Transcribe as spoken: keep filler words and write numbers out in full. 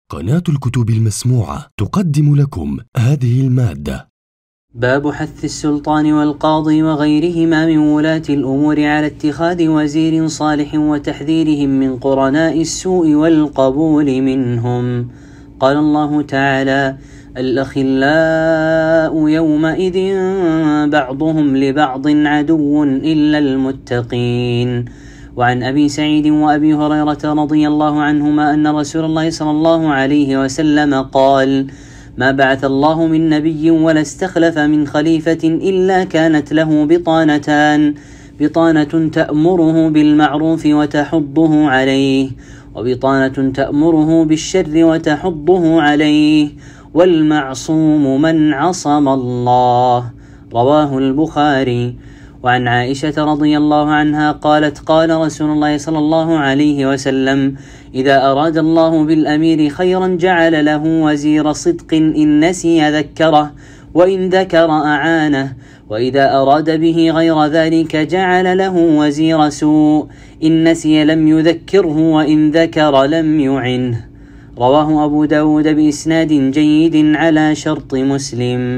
قناة الكتب المسموعة تقدم لكم هذه المادة. باب حث السلطان والقاضي وغيرهما من ولاة الأمور على اتخاذ وزير صالح وتحذيرهم من قرناء السوء والقبول منهم. قال الله تعالى: الأخلاء يومئذ بعضهم لبعض عدو إلا المتقين. وعن أبي سعيد وأبي هريرة رضي الله عنهما أن رسول الله صلى الله عليه وسلم قال: ما بعث الله من نبي ولا استخلف من خليفة إلا كانت له بطانتان، بطانة تأمره بالمعروف وتحضه عليه، وبطانة تأمره بالشر وتحضه عليه، والمعصوم من عصم الله. رواه البخاري. وعن عائشة رضي الله عنها قالت: قال رسول الله صلى الله عليه وسلم: إذا أراد الله بالأمير خيرا جعل له وزير صدق، إن نسي ذكره، وإن ذكر أعانه، وإذا أراد به غير ذلك جعل له وزير سوء، إن نسي لم يذكره، وإن ذكر لم يعنه. رواه أبو داود بإسناد جيد على شرط مسلم.